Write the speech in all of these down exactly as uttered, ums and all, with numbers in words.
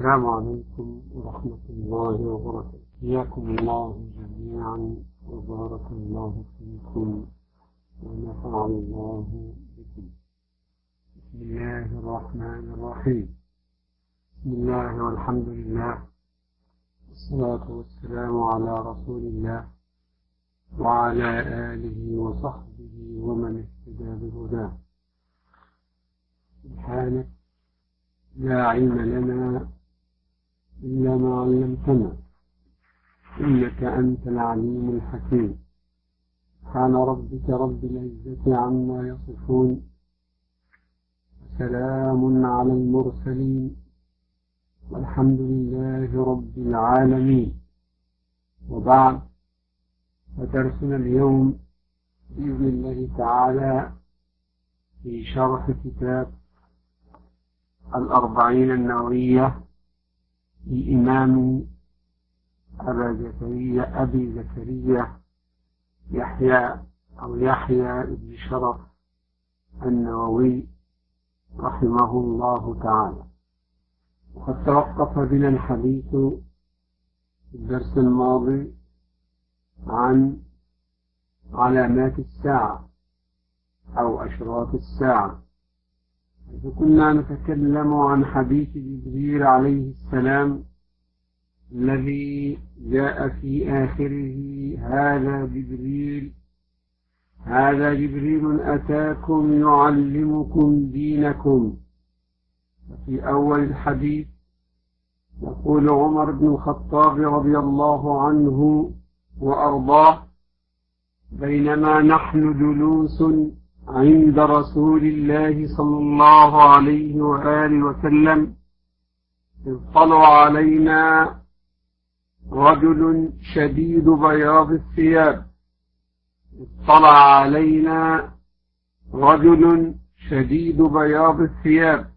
السلام عليكم ورحمة الله وبركاته. حياكم الله جميعا وبارك الله فيكم ونفع الله بكم. بسم الله الرحمن الرحيم. بسم الله والحمد لله والصلاة والسلام على رسول الله وعلى آله وصحبه ومن اهتدى بهداه. سبحانك لا علم لنا إلا ما علمتنا إنك أنت العليم الحكيم. سبحان ربك رب العزة عما يصفون وسلام على المرسلين والحمد لله رب العالمين. وبعد، فدرسنا اليوم بإذن الله تعالى في شرح كتاب الأربعين النووية للإمام أبا زكريا أبي زكريا يحيى أو يحيى بن شرف النووي رحمه الله تعالى. وقد توقف بنا الحديث في الدرس الماضي عن علامات الساعة أو أشراط الساعة، كنا نتكلم عن حديث جبريل عليه السلام الذي جاء في آخره: هذا جبريل هذا جبريل أتاكم يعلمكم دينكم. وفي أول الحديث يقول عمر بن الخطاب رضي الله عنه وأرضاه: بينما نحن جلوس عند رسول الله صلى الله عليه وآله وسلم إذ طلع علينا رجل شديد بياض الثياب إذ طلع علينا رجل شديد بياض الثياب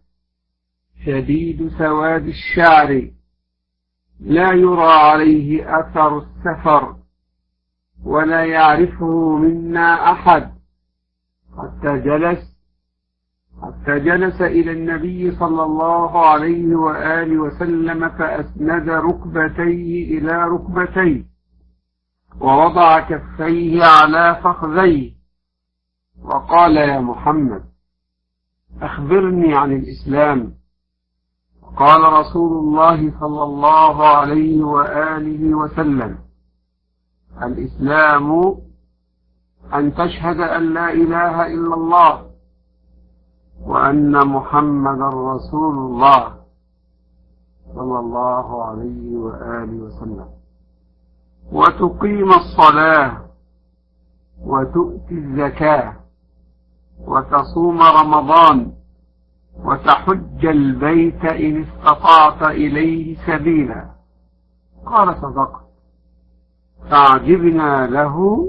شديد سواد الشعر لا يرى عليه أثر السفر ولا يعرفه منا أحد، حتى جلس حتى جلس إلى النبي صلى الله عليه وآله وسلم فأسند ركبتيه إلى ركبتيه ووضع كفيه على فخذيه وقال: يا محمد أخبرني عن الإسلام. قال رسول الله صلى الله عليه وآله وسلم: الإسلام أن تشهد أن لا إله إلا الله وأن محمدا رسول الله صلى الله عليه وآله وسلم، وتقيم الصلاة وتؤتي الزكاة وتصوم رمضان وتحج البيت إن استطعت إليه سبيلا. قال: صدقت. فعجبنا له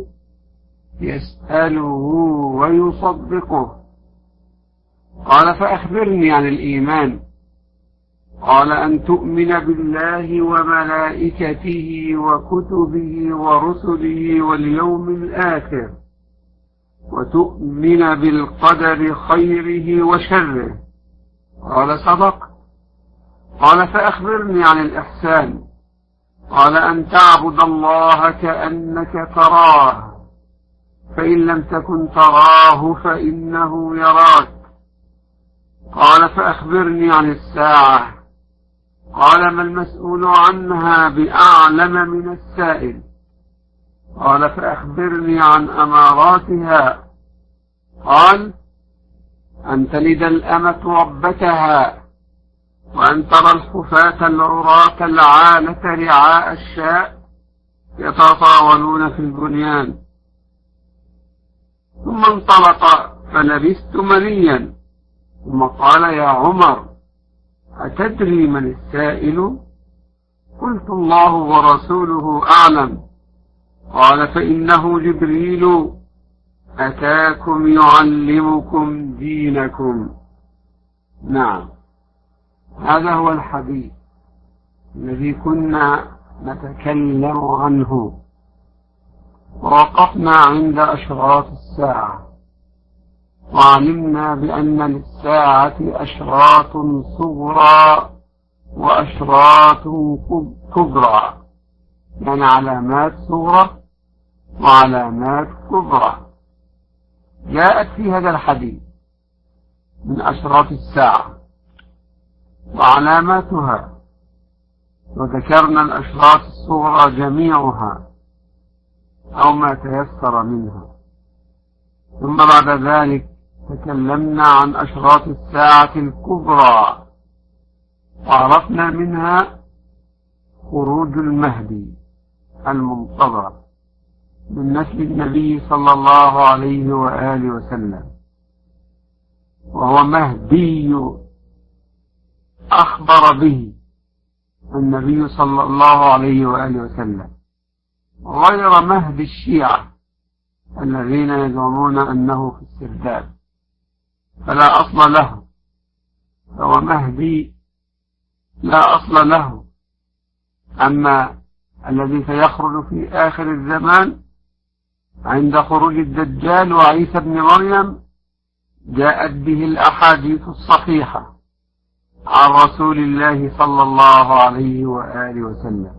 يسأله ويصدقه. قال: فأخبرني عن الإيمان. قال: أن تؤمن بالله وملائكته وكتبه ورسله واليوم الآخر وتؤمن بالقدر خيره وشره. قال: صدقت. قال: فأخبرني عن الإحسان. قال: أن تعبد الله كأنك تراه فإن لم تكن تراه فإنه يراك. قال: فأخبرني عن الساعة. قال: ما المسؤول عنها بأعلم من السائل. قال: فأخبرني عن أماراتها. قال: أن تلد الأمة ربتها وأن ترى الحفاة العراة العالة رعاء الشاء يتطاولون في البنيان. ثم انطلق فلبثت مليا، ثم قال: يا عمر أتدري من السائل؟ قلت: الله ورسوله أعلم. قال: فإنه جبريل أتاكم يعلمكم دينكم. نعم، هذا هو الحديث الذي كنا نتكلم عنه. ووقفنا عند أشراط الساعة، وعلمنا بأن للساعة أشراط صغرى وأشراط كبرى، يعني علامات صغرى وعلامات كبرى جاءت في هذا الحديث من أشراط الساعة وعلاماتها، وذكرنا الأشراط الصغرى جميعها أو ما تيسر منها. ثم بعد ذلك تكلمنا عن أشراط الساعة الكبرى، وعرفنا منها خروج المهدي المنتظر من نسل النبي صلى الله عليه وآله وسلم، وهو مهدي أخبر به النبي صلى الله عليه وآله وسلم، غير مهدي الشيعة الذين يزعمون أنه في السرداب فلا أصل له، فهو مهدي لا أصل له. أما الذي سيخرج في آخر الزمان عند خروج الدجال وعيسى بن مريم جاءت به الأحاديث الصحيحة عن رسول الله صلى الله عليه وآله وسلم،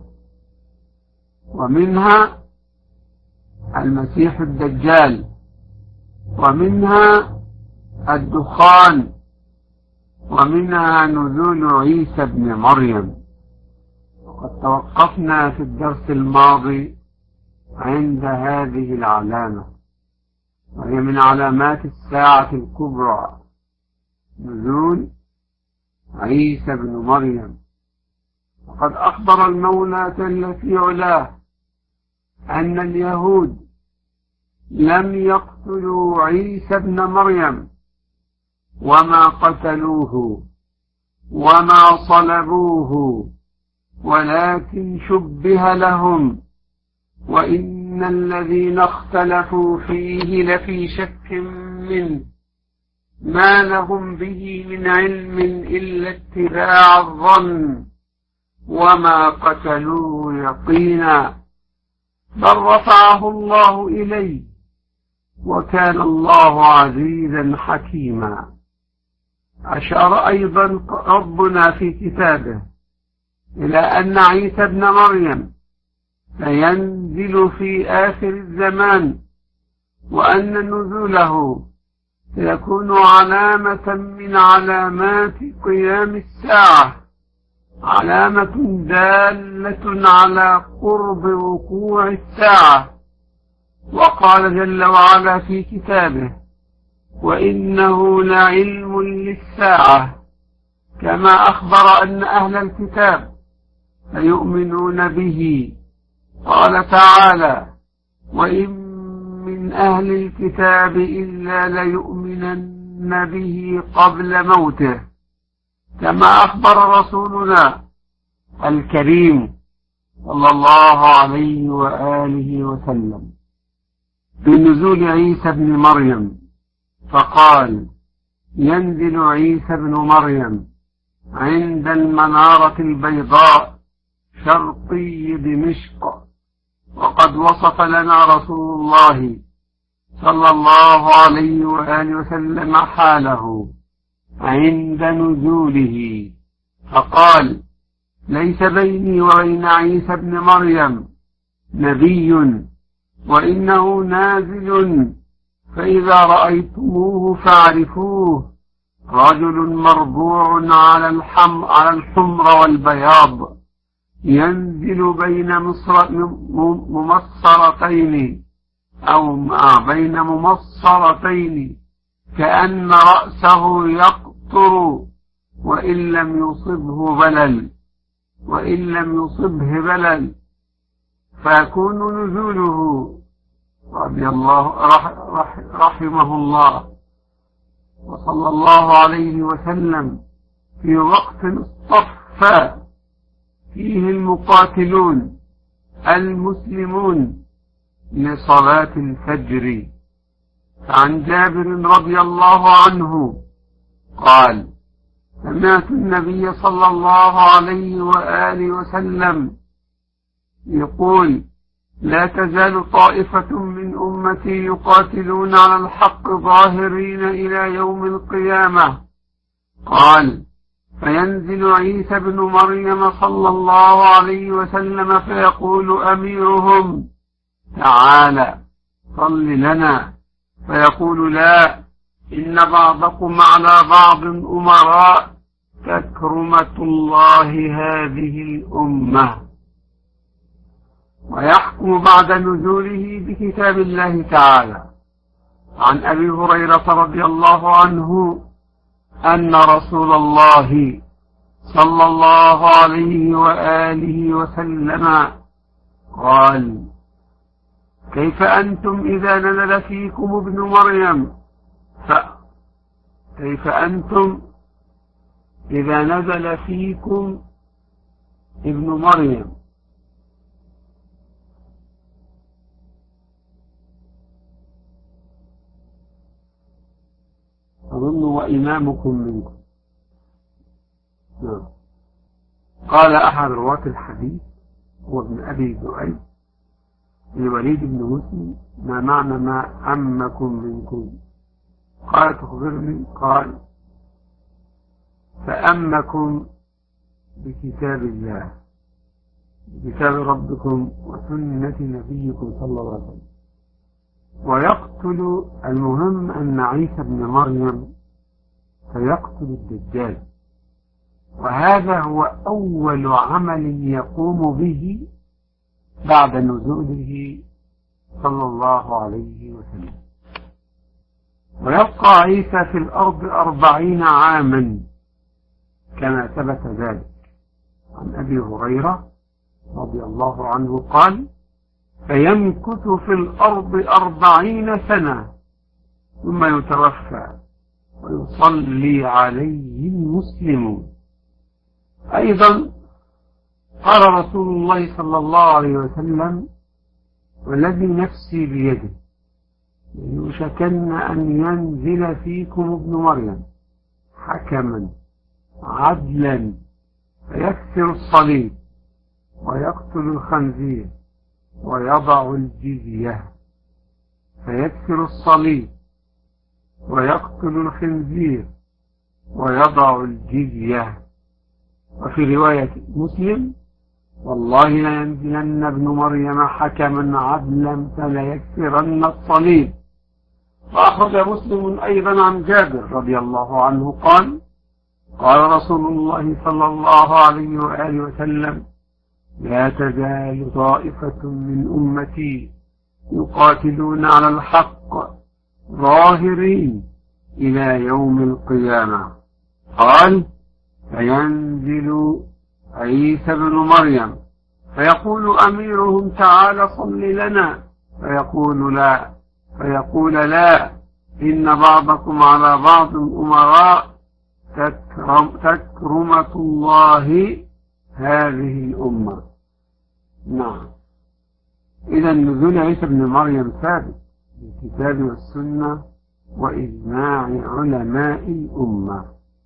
ومنها المسيح الدجال، ومنها الدخان، ومنها نزول عيسى بن مريم. وقد توقفنا في الدرس الماضي عند هذه العلامة، وهي من علامات الساعة الكبرى نزول عيسى بن مريم. وقد أخبر المولى جل في علاه أن اليهود لم يقتلوا عيسى بن مريم، وما قتلوه وما صلبوه، ولكن شبه لهم، وإن الذين اختلفوا فيه لفي شك منه، ما لهم به من علم إلا اتباع الظن، وما قتلوه يقينا، بل رفعه الله إليه، وكان الله عزيزا حكيما. أشار أيضا ربنا في كتابه إلى أن عيسى ابن مريم سينزل في آخر الزمان، وأن نزوله سيكون علامة من علامات قيام الساعة، علامة دالة على قرب وقوع الساعة. وقال جل وعلا في كتابه: وإنه لعلم للساعة، كما أخبر أن أهل الكتاب سيؤمنون به. قال تعالى: وإن من أهل الكتاب إلا ليؤمنن به قبل موته، كما أخبر رسولنا الكريم صلى الله عليه وآله وسلم بنزول عيسى بن مريم، فقال: ينزل عيسى بن مريم عند المنارة البيضاء شرقي دمشق. وقد وصف لنا رسول الله صلى الله عليه وآله وسلم حاله عند نزوله، فقال: ليس بيني وبين عيسى بن مريم نبي، وإنه نازل، فإذا رأيتموه فاعرفوه، رجل مربوع على الحم على الحمر والبياض، ينزل بين مصر ممصرتين أو بين ممصرتين كأن رأسه يقطر، وإن لم يصبه بلل وإن لم يصبه بلل فيكون نزوله رضي الله رح رح رحمه الله وصلى الله عليه وسلم في وقت اصطفى فيه المقاتلون المسلمون لصلاة الفجر. عن جابر رضي الله عنه قال: سمعت النبي صلى الله عليه وآله وسلم يقول: لا تزال طائفة من أمتي يقاتلون على الحق ظاهرين إلى يوم القيامة. قال: فينزل عيسى بن مريم صلى الله عليه وسلم فيقول أميرهم تعالى صل لنا، فيقول لا، إن بعضكم على بعض أمراء تكرمة الله هذه الأمة. ويحكم بعد نزوله بكتاب الله تعالى عن أبي هريرة رضي الله عنه أن رسول الله صلى الله عليه وآله وسلم قال: كيف أنتم إذا نزل فيكم ابن مريم ف... كيف أنتم إذا نزل فيكم ابن مريم أظن وإمامكم منكم. نعم. قال أحد رواة الحديث هو ابن أبي ذؤيب لوليد بن مسلم: ما معنى ما عمكم منكم؟ قال: تخبرني. قال: فأمكم بكتاب الله، بكتاب ربكم وسنة نبيكم صلى الله عليه وسلم. ويقتل، المهم أن عيسى بن مريم سيقتل الدجال، وهذا هو أول عمل يقوم به بعد نزوله صلى الله عليه وسلم. ويبقى عيسى في الأرض أربعين عاما كما ثبت ذلك عن أبي هريرة رضي الله عنه قال: فيمكث في الأرض أربعين سنة ثم يتوفى ويصلي عليه المسلمون. أيضا قال رسول الله صلى الله عليه وسلم: والذي نفسي بيده ليوشكن أن ينزل فيكم ابن مريم حكما عدلا فيكسر الصليب ويقتل الخنزير ويضع الجزية، فيكسر الصليب ويقتل الخنزير ويضع الجزية. وفي رواية مسلم: والله لينزلن ابن مريم حكما عدلا فليكسرن الصليب. وأخرج مسلم أيضا عن جابر رضي الله عنه قال: قال رسول الله صلى الله عليه وآله وسلم: لا تزال طائفة من أمتي يقاتلون على الحق ظاهرين إلى يوم القيامة. قال: فينزل عيسى بن مريم فيقول أميرهم تعالى صل لنا، فيقول لا فيقول لا إن بعضكم على بعض أمراء تكرم تكرمة الله هذه الأمة. نعم. إذا نزول عيسى بن مريم ثابت بالكتاب والسنة وإجماع علماء الأمة.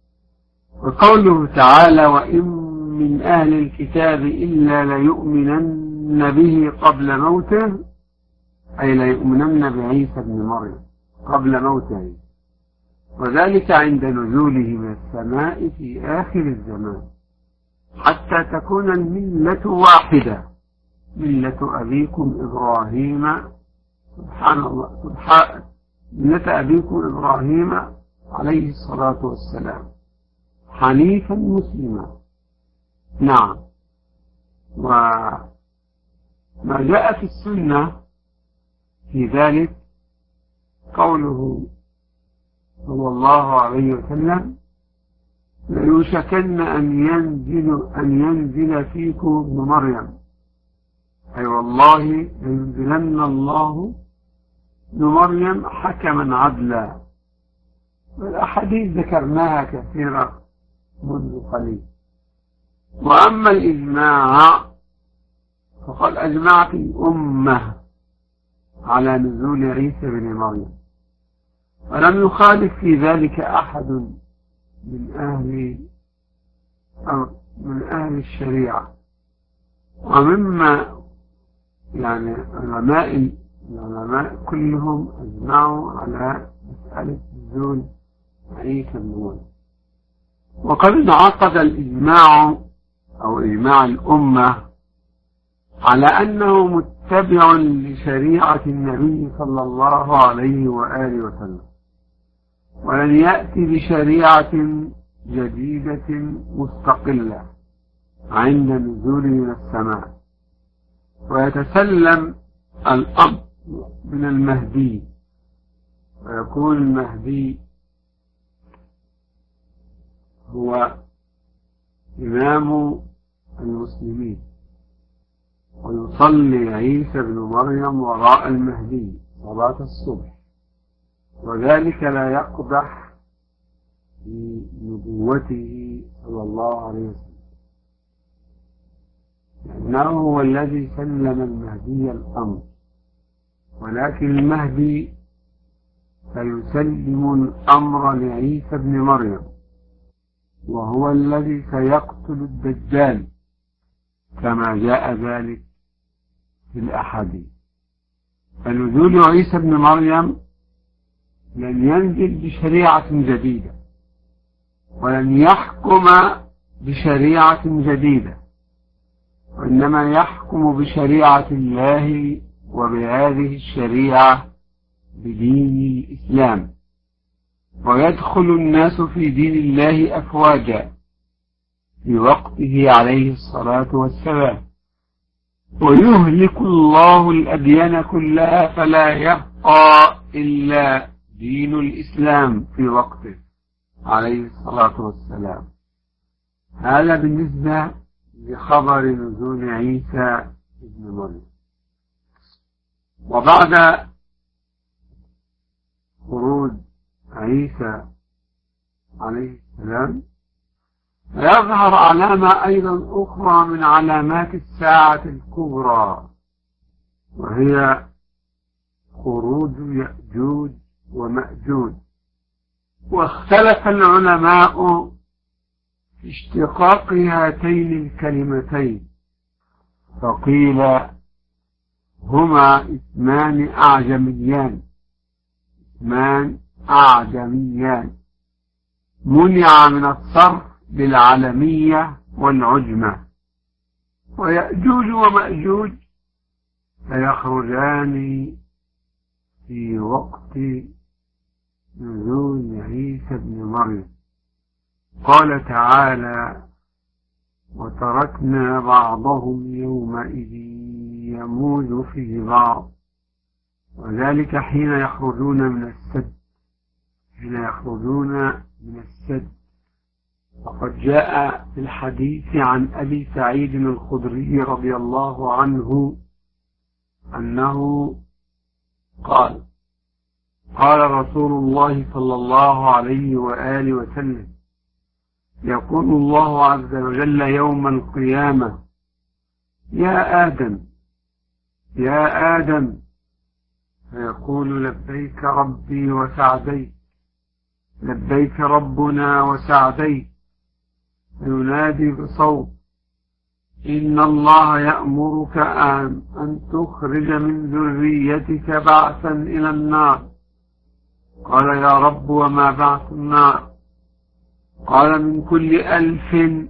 وقوله تعالى: وإن من أهل الكتاب إلا ليؤمنن به قبل موته، أي ليؤمنن بعيسى بن مريم قبل موته، وذلك عند نزوله من السماء في آخر الزمان، حتى تكون الملة واحدة، ملة أبيكم إبراهيم، سبحان الله، سبحان ملة أبيكم إبراهيم عليه الصلاة والسلام حنيفا مسلما. نعم. وما جاء في السنة في ذلك قوله صلى الله عليه وسلم: ليوشكن أن ينزل أن ينزل فيكم ابن مريم، أي والله لينزلن الله ابن مريم حكما عدلا. والأحاديث ذكرناها كثيرا منذ قليل. وأما الإجماع فقد أجمعت الأمة على نزول عيسى بن مريم، ولم يخالف في ذلك أحد من أهل من أهل الشريعة. ومما يعني علماء العلماء كلهم أجمعوا على مسألة نزول عيسى بن مريم. وقد انعقد الإجماع أو إجماع الأمة على أنه متبع لشريعة النبي صلى الله عليه وآله وسلم، ولن يأتي بشريعة جديدة مستقلة عند نزوله من السماء، ويتسلم الأمر من المهدي، ويكون المهدي هو إمام المسلمين، ويصلي عيسى بن مريم وراء المهدي صلاة الصبح، وذلك لا يقدح في نبوته صلى الله عليه وسلم، لأنه هو الذي سلم المهدي الأمر، ولكن المهدي سيسلم الأمر لعيسى بن مريم، وهو الذي سيقتل الدجال كما جاء ذلك في الأحاديث. فنزول عيسى بن مريم لن ينزل بشريعة جديدة، ولن يحكم بشريعة جديدة، وإنما يحكم بشريعة الله، وبهذه الشريعة بدين الإسلام، ويدخل الناس في دين الله أفواجا في وقته عليه الصلاة والسلام، ويهلك الله الأديان كلها، فلا يبقى إلا دين الإسلام في وقته عليه الصلاة والسلام. هذا بالنسبة لخبر نزول عيسى ابن مريم. وبعد خروج عيسى عليه السلام يظهر علامة أيضا أخرى من علامات الساعة الكبرى، وهي خروج يأجوج ومأجوج. واختلف العلماء في اشتقاق هاتين الكلمتين، فقيل هما اسمان أعجميان اسمان أعجميان منع من الصرف بالعلمية والعجمة. ويأجوج ومأجوج سيخرجان في وقت نزول عيسى بن مريم. قال تعالى: وتركنا بعضهم يومئذ يموج في بعض، وذلك حين يخرجون من السد حين يخرجون من السد وقد جاء في الحديث عن أبي سعيد الخدري رضي الله عنه أنه قال: قال رسول الله صلى الله عليه وآله وسلم: يقول الله عز وجل يوم القيامة: يا آدم يا آدم، فيقول: لبيك ربي وسعديك، لبيك ربنا وسعديك. فينادي بصوت: إن الله يأمرك أن, أن تخرج من ذريتك بعثا إلى النار. قال: يا رب وما بعث النار؟ قال: من كل ألف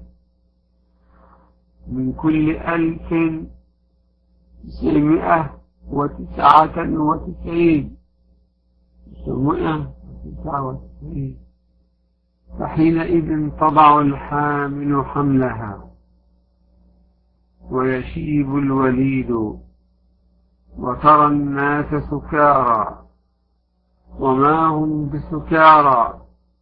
من كل ألف تسعمائة وتسعة وتسعين تسعمائة وتسعة وتسعين فحينئذ تضع الحامل حملها ويشيب الوليد، وترى الناس سكارى وما هم بسكارى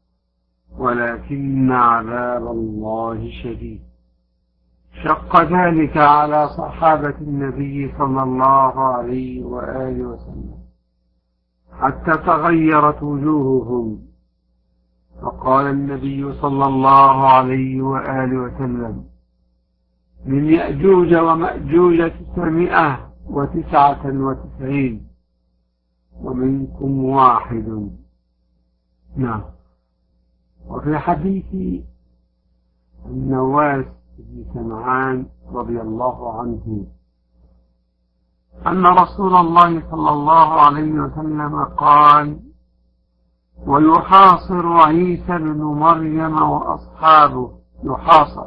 ولكن عذاب الله شديد. شق ذلك على صحابة النبي صلى الله عليه وآله وسلم حتى تغيرت وجوههم، فقال النبي صلى الله عليه وآله وسلم: من يأجوج ومأجوج تسعمائة وتسعة وتسعين ومنكم واحد. نعم. وفي حديث النواس بن سمعان رضي الله عنه أن رسول الله صلى الله عليه وسلم قال: ويحاصر عيسى بن مريم وأصحابه، يحاصر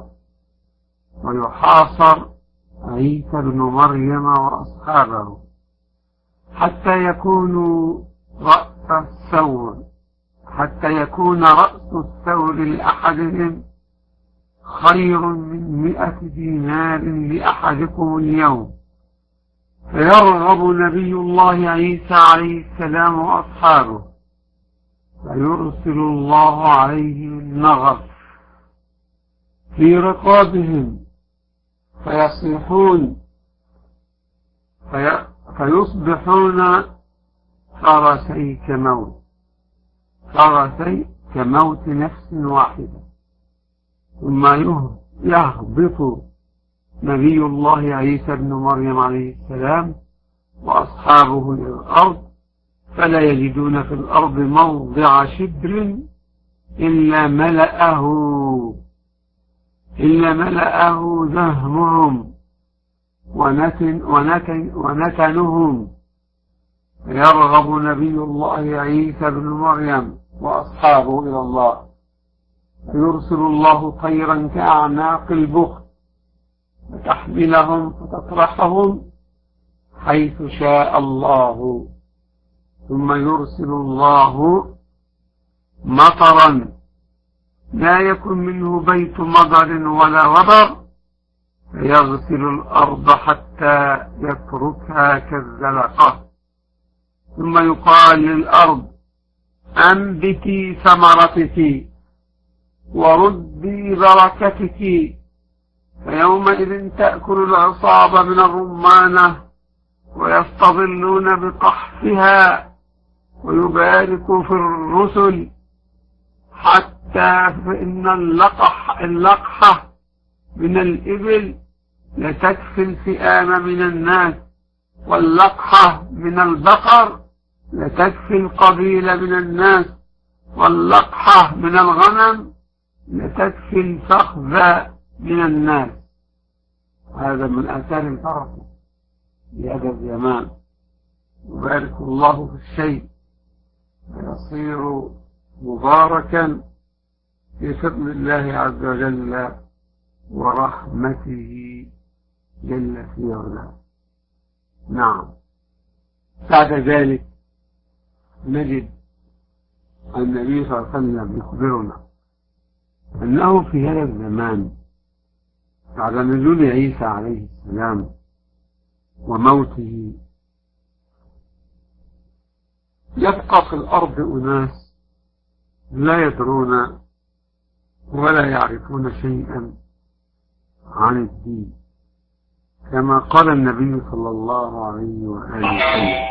ويحاصر عيسى بن مريم وأصحابه حتى يكونوا رأس الثور حتى يكون رأس الثور لأحدهم خير من مئة دينار لأحدكم اليوم، فيرغب نبي الله عيسى عليه السلام وأصحابه فيرسل الله عليهم النغف في رقابهم فيصيحون في فيصبحون فرسي كموت فرسي كموت نفس واحدة، ثم يهبط نبي الله عيسى بن مريم عليه السلام وأصحابه إلى الأرض فلا يجدون في الأرض موضع شبر إلا ملأه إلا ملأه زهمهم ونتن ونتن ونتنهم، يرغب نبي الله عيسى بن مريم وأصحابه إلى الله فيرسل الله طيرا كأعناق البخت فتحملهم فتطرحهم حيث شاء الله، ثم يرسل الله مطرا لا يكن منه بيت مطر ولا وبر فيغسل الأرض حتى يتركها كالزلقة، ثم يقال للأرض أنبتي ثمرتك وردي بركتك، فيومئذ تأكل العصاب من الرمانة ويستظلون بقحفها ويبارك في الرسل، حتى فإن اللقح اللقحة من الإبل لتكفي الفئام من الناس، واللقحة من البقر لتكفي القبيل من الناس، واللقحة من الغنم لتكفي الفخذ من الناس. هذا من آثار البركة لهذا الزمان، يبارك الله في الشيء ويصير مباركا بفضل الله عز وجل ورحمته جل في علاه. نعم. بعد ذلك نجد النبي صلى الله عليه وسلم يخبرنا أنه في هذا الزمان بعد نزول عيسى عليه السلام وموته يبقى في الأرض أناس لا يدرون ولا يعرفون شيئا عن الدين، كما قال النبي صلى الله عليه وآله وسلم: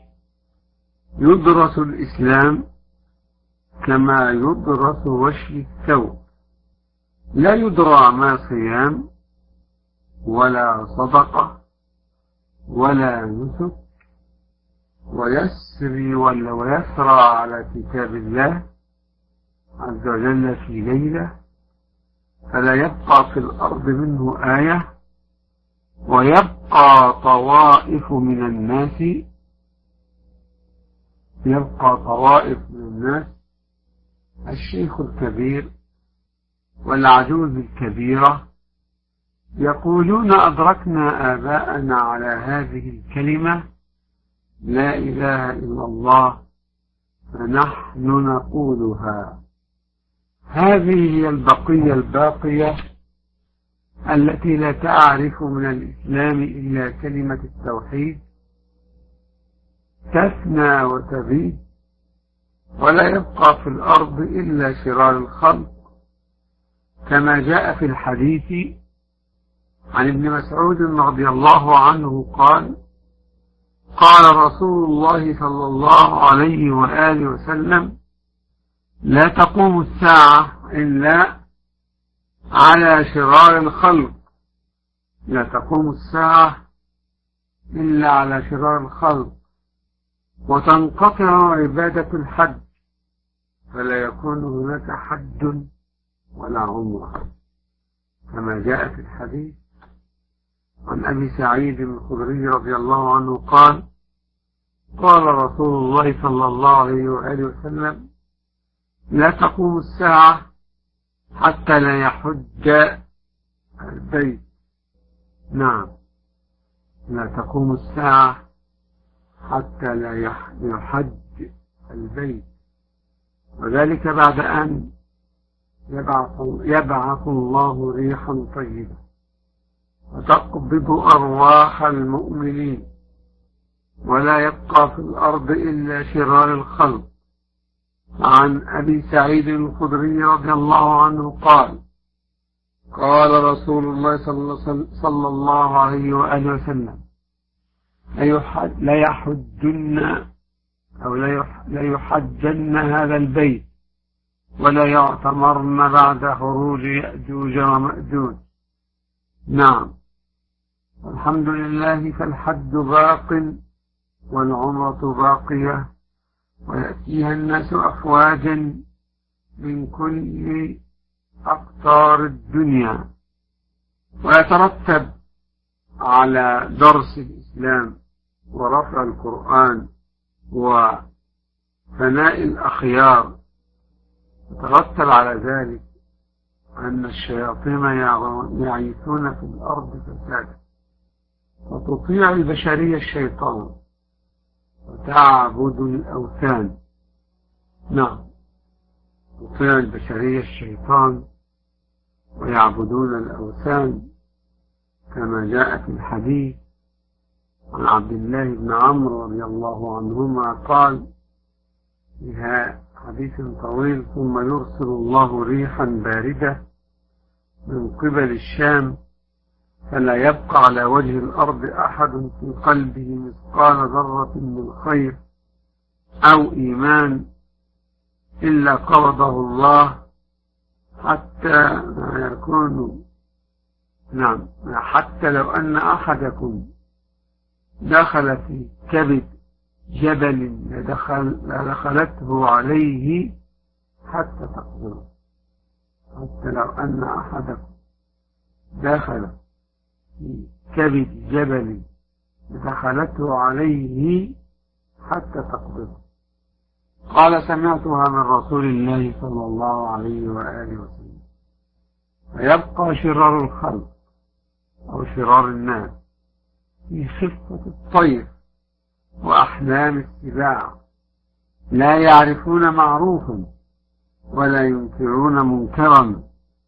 يدرس الإسلام كما يدرس وشي الثوب، لا يدرى ما صيام ولا صدقة ولا نسك، ويسري ولا ويسرى على كتاب الله عز وجل في ليلة، فلا يبقى في الأرض منه آية، ويبقى طوائف من الناس يبقى طوائف من الناس الشيخ الكبير والعجوز الكبيرة يقولون: أدركنا آباءنا على هذه الكلمة لا إله إلا الله فنحن نقولها. هذه هي البقية الباقية التي لا تعرف من الإسلام إلا كلمة التوحيد، تفنى وتبيد، ولا يبقى في الأرض إلا شرار الخلق، كما جاء في الحديث عن ابن مسعود رضي الله عنه قال: قال رسول الله صلى الله عليه وآله وسلم: لا تقوم الساعة إلا على شرار الخلق لا تقوم الساعة إلا على شرار الخلق وتنقطع عبادة الحج، فلا يكون هناك حج ولا عمرة، كما جاء في الحديث عن أبي سعيد الخدري رضي الله عنه قال: قال رسول الله صلى الله عليه وآله وسلم: لا تقوم الساعة حتى لا يحج البيت. نعم، لا تقوم الساعة حتى لا يحج البيت، وذلك بعد أن يبعث, يبعث الله ريحا طيبة وتقبض أرواح المؤمنين، ولا يبقى في الأرض إلا شرار الخلق. عن أبي سعيد الخدري رضي الله عنه قال: قال رسول الله صلى الله عليه وآله وسلم: ليحجن أو ليحجن هذا البيت ولا يعتمرن بعد خروج يأجوج ومأجوج. نعم، الحمد لله، فالحج باق والعمرة باقية، ويأتيها الناس أفواجا من كل أقطار الدنيا، ويترتب على درس الإسلام ورفع القرآن وثناء الأخيار، يترتب على ذلك أن الشياطين يعيثون في الأرض فسادا، وتطيع البشرية الشيطان وتعبد الأوثان. نعم، تطيع البشرية الشيطان ويعبدون الأوثان، كما جاء في الحديث عن عبد الله بن عمرو رضي الله عنهما قال فيها حديث طويل: ثم يرسل الله ريحا باردة من قبل الشام، فلا يبقى على وجه الأرض أحد في قلبه مثقال ذرة من خير أو إيمان إلا قبضه الله، حتى ما يكون نعم حتى لو أن أحدكم دخل في كبد جبل لدخل لدخلته عليه حتى تقبضه. حتى لو أن أحدكم دخل في كبد جبل لدخلته عليه حتى تقبضه. قال: سمعتها من رسول الله صلى الله عليه وآله وسلم. فيبقى شرار الخلق أو شرار الناس في خفة الطير وأحلام السباع، لا يعرفون معروفا ولا ينكرون منكرا،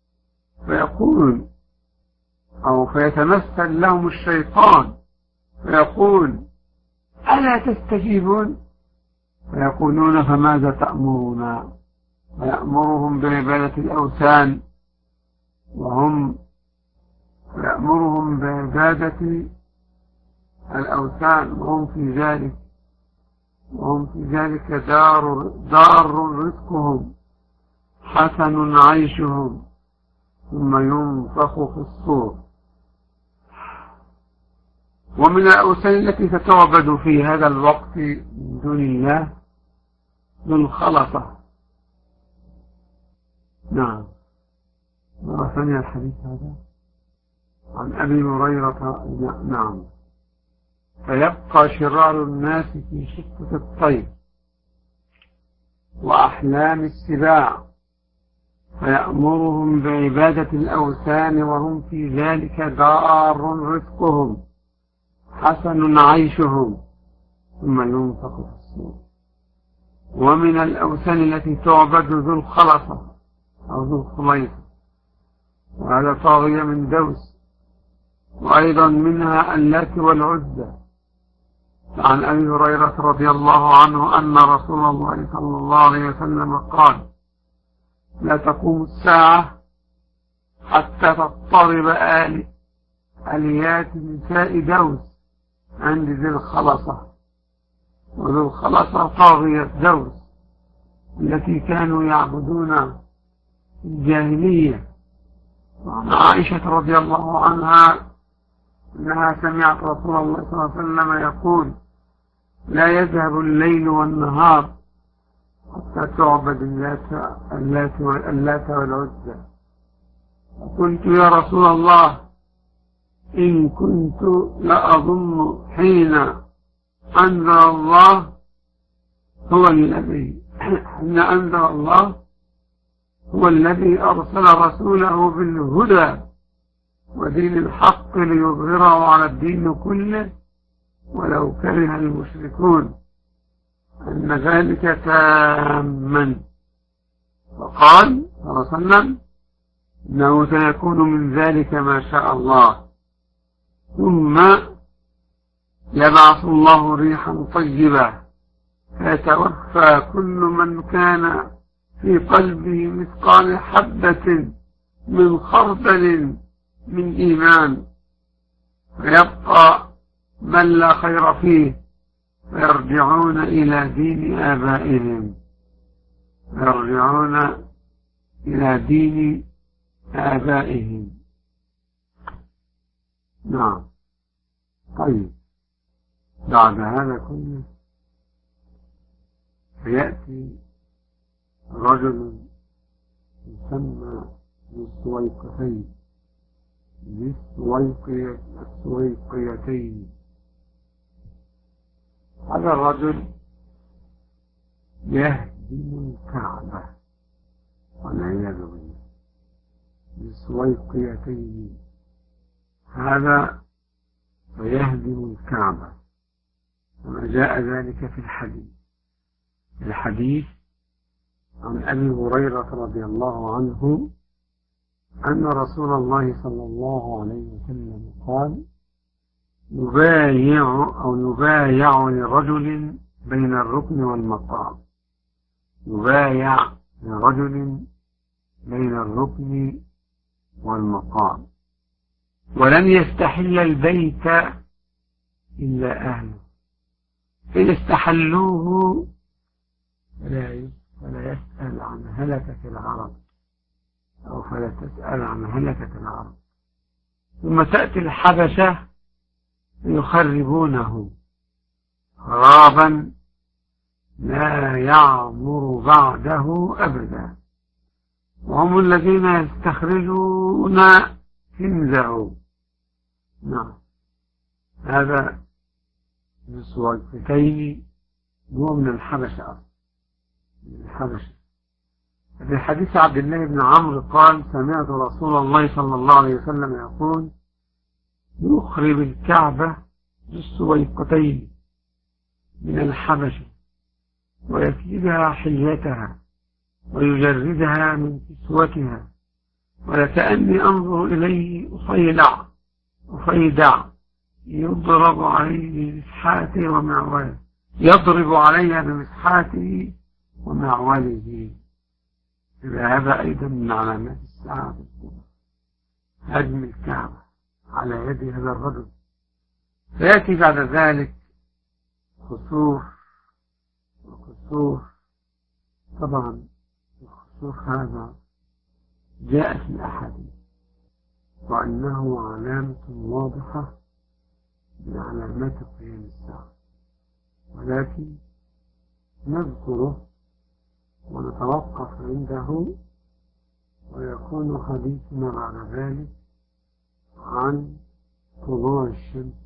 فيقول أو فيتمثل لهم الشيطان فيقول: ألا تستجيبون؟ فيقولون: فماذا تأمرنا؟ فيأمرهم بعبادة الأوثان وهم يأمرهم بعبادة الأوثان وهم في ذلك وهم في ذلك دار دار رزقهم حسن عيشهم، ثم ينفخ في الصور. ومن الأوثان التي تتعبد في هذا الوقت من دون الله ذو الخلطة. نعم، مرة ثانية الحديث هذا عن أبي هريرة. نعم، فيبقى شرار الناس في خفة الطير وأحلام السباع، فيأمرهم بعبادة الأوثان وهم في ذلك دار رزقهم حسن عيشهم، ثم ينفخ في الصور. ومن الأوثان التي تعبد ذو الخلطة أو ذو الخليطة، وهذا طاغية من دوس، وأيضا منها اللات والعزى. عن أبي هريرة رضي الله عنه أن رسول الله صلى الله عليه وسلم قال: لا تقوم الساعة حتى تضطرب آل آليات نساء دوس عند ذي الخلصة. وذو الخلصة طاغية دوس التي كانوا يعبدون في الجاهلية. وعن عائشة رضي الله عنها أنها سمعت رسول الله صلى الله عليه وسلم يقول: لا يذهب الليل والنهار حتى تعبد اللات والعزى. فقلت: يا رسول الله، إن كنت لأظن حين أنزل الله هو الذي حين أنزل الله هو الذي أرسل رسوله بالهدى ودين الحق ليظهره على الدين كله ولو كره المشركون، أن ذلك تاما. فقال صلى الله عليه وسلم إنه سيكون من ذلك ما شاء الله، ثم يبعث الله ريحا طيبة فيتوفى كل من كان في قلبه مثقال حبة من خردل من إيمان، فيبقى من لا خير فيه فيرجعون إلى دين آبائهم يرجعون إلى دين آبائهم. نعم. طيب، بعد هذا كله فيأتي رجل يسمى بالسويقتين بالسويقيتين. هذا الرجل يهدم الكعبة والعياذ بالله بالسويقيتين، هذا ويهدم الكعبة كما جاء ذلك في الحديث الحديث عن أبي هريرة رضي الله عنه أن رسول الله صلى الله عليه وسلم قال يبايع أو يبايع لرجل بين الركن والمقام يبايع لرجل بين الركن والمقام ولن يستحل البيت إلا أهله، إن استحلوه فلا فلا يسأل عن هلكة العرب أو فلا تسأل عن هلكة العرب. ثم تأتي الحبشة يخربونه خرابا لا يعمر بعده أبدا، وهم الذين يستخرجون كنزه. نعم، هذا من سويقتين هو من الحبشة أصلا من الحبشة. في حديث عبد الله بن عمرو قال سمعت رسول الله صلى الله عليه وسلم يقول يخرب الكعبة بالسويقتين من الحبشة ويكيدها حليتها ويجردها من كسوتها، ولكأني أنظر إليه أصيلع أصيدع يضرب عليه بمسحاته ومعوله يضرب عليها بمسحاته ومعوله. هذا أيضا من علامات الساعة الكبرى، هدم الكعبة على يد هذا الرجل. فيأتي بعد ذلك خسوف وخسوف. طبعا الخسوف هذا جاء في الأحاديث وأنه علامة واضحة من علامات قيام الساعة، ولكن نذكره ونتوقف عنده ويكون حديثنا بعد ذلك عن طلوع الشمس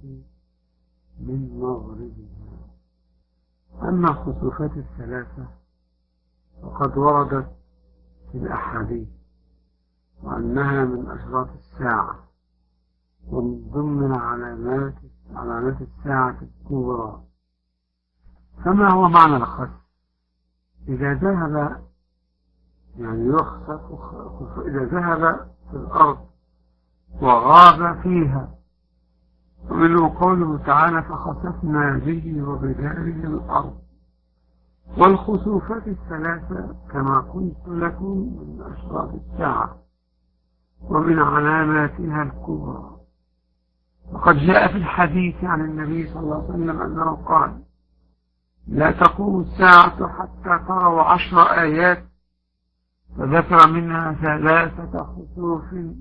من مغربها. أما الخسوفات الثلاثة فقد وردت في الأحاديث وأنها من أشراط الساعة ومن ضمن علامات علامات الساعة الكبرى. فما هو معنى الخسف؟ إذا ذهب يعني يخسف إذا ذهب في الأرض وغاب فيها، ومنه قوله تعالى فخسفنا به وبداره الأرض. والخسوفات الثلاثة كما قلت لكم من أشراط الساعة ومن علاماتها الكبرى. وقد جاء في الحديث عن النبي صلى الله عليه وسلم أنه قال لا تقوم الساعة حتى تروا عشر آيات، فذكر منها ثلاثة خسوف،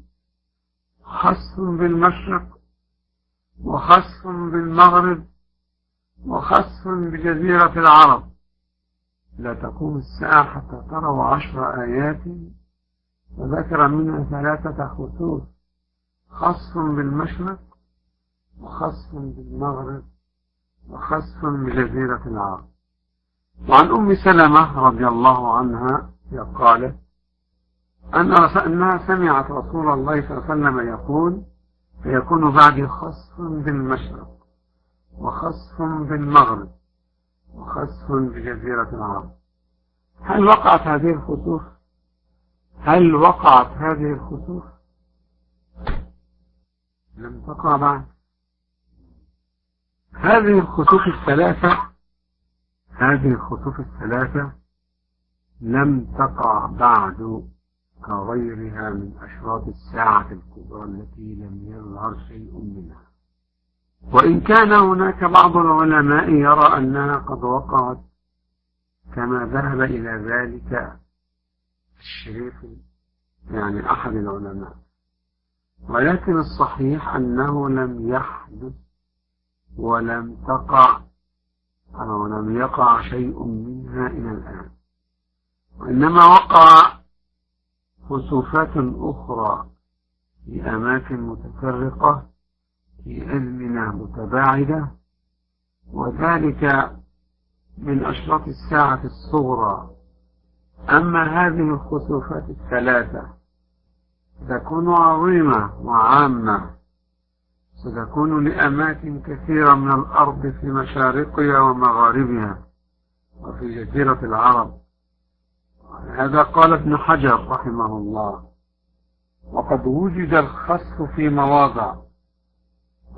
خسف بالمشرق وخسف بالمغرب وخسف بجزيرة العرب. لا تقوم الساعة حتى تروا عشر آيات، فذكر منها ثلاثة خسوف، خسف بالمشرق وخسف بالمغرب وخسف بجزيرة العرب. وعن أم سلمة رضي الله عنها قالت أن أنها سمعت رسول الله صلى الله عليه وسلم يقول: فيكون بعدي خسف بالمشرق وخسف بالمغرب وخسف بجزيرة العرب. هل وقعت هذه الخسوف؟ هل وقعت هذه الخسوف؟ لم تقع بعد. هذه الخسوف الثلاثة هذه الخسوف الثلاثة لم تقع بعد كغيرها من أشراط الساعة الكبرى التي لم يظهر شيء منها، وإن كان هناك بعض العلماء يرى أنها قد وقعت كما ذهب إلى ذلك الشريف، يعني أحد العلماء، ولكن الصحيح أنه لم يحدث ولم تقع أو لم يقع شيء منها إلى الآن، وإنما وقع خسوفات أخرى في أماكن متفرقة في أزمنة متباعدة، وذلك من أشراط الساعة الصغرى. أما هذه الخسوفات الثلاثة ستكون عظيمة وعامة، ستكون لأماكن كثيرة من الأرض في مشارقها ومغاربها وفي جزيرة العرب. هذا قال ابن حجر رحمه الله: وقد وجد الخسف في مواضع